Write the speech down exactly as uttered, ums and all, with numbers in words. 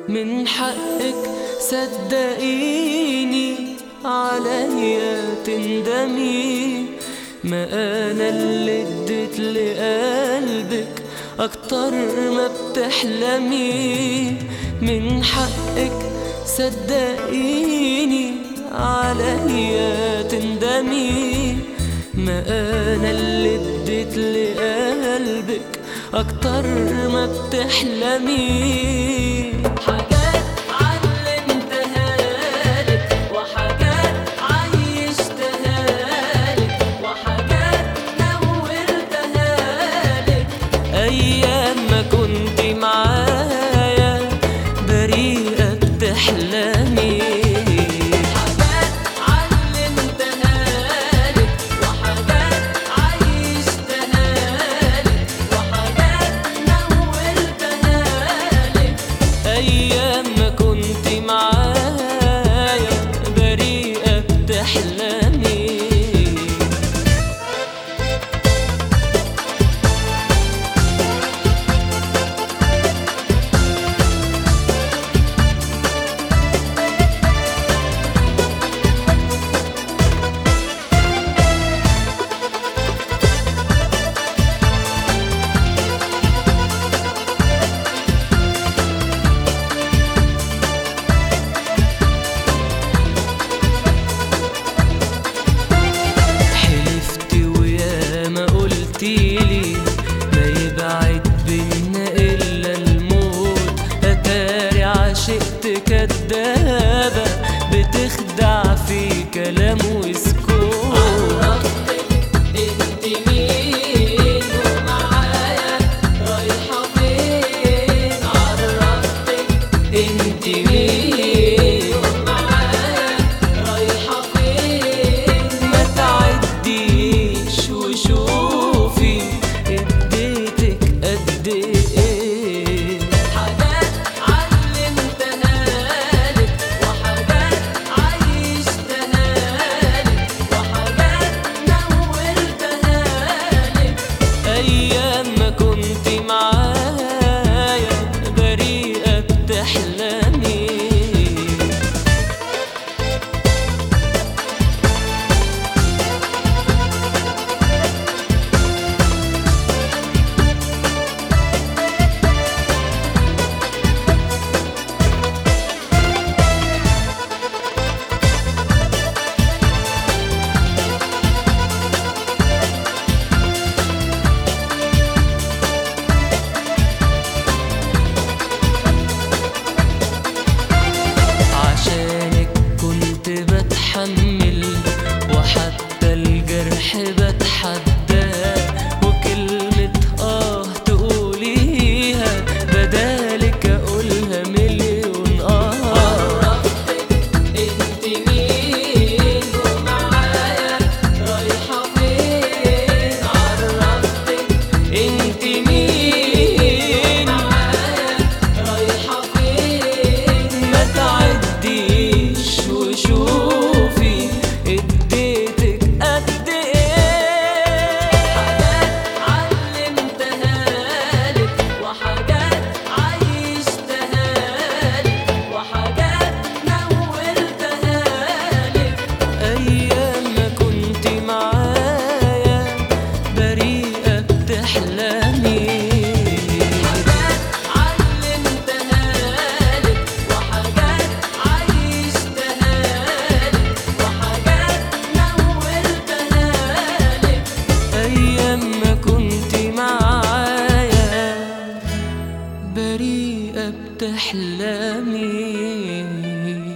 من حقك صدقيني عليا تندمي، ما انا اللي اديت لقلبك اكتر ما بتحلمي. من حقك صدقيني عليا تندمي، ما انا اللي اديت لقلبك اكتر ما بتحلمي. حاجات علمتها لك وحاجات عيشتها لك وحاجات نورتها لك، ايام ما كنت معايا بريئة بتحلمي. أيام ما كنت معايا بريئة بتحلمي. قلتيلي ما يبعد بينا إلا الموت، أتاري عشقت كدابة بتخدع في كلام وسكوت. عرفتك انت مين ومعايا رايحة فين، عرفتك انت مين ومعايا رايحة فين، ما تعديش وشوفي اديتك قد ايه. حاجات علمتها لك وحاجات عيشتها لك وحاجات نورتها لك، ايام ما كنت معايا بريئة بتحلمي. وحتى الجرح بتحداه، وكلمة آه تقوليها بدالك أقولها مليون آه. عرفتك انت مين ومعايا رايحة فين، عرفتك انت مين ومعايا رايحة فين، ما تعديش وشوفي اديتك قد ايه. حاجات علمتها لك وحاجات عيشتها لك وحاجات نورتها لك، ايام ما كنت معايا بريئة بتحلمي. حاجات علمتها لك وحاجات عيشتها لك وحاجات نورتها لك، أيام ما كنت معايا بريئة بتحلمي.